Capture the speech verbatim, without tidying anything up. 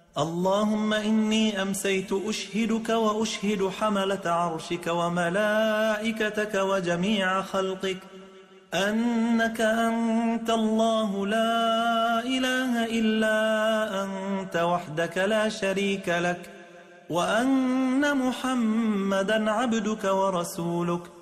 اللهم إني أمسيت أشهدك وأشهد حملة عرشك وملائكتك وجميع خلقك أنك أنت الله لا إله إلا أنت وحدك لا شريك لك، وأن محمدا عبدك ورسولك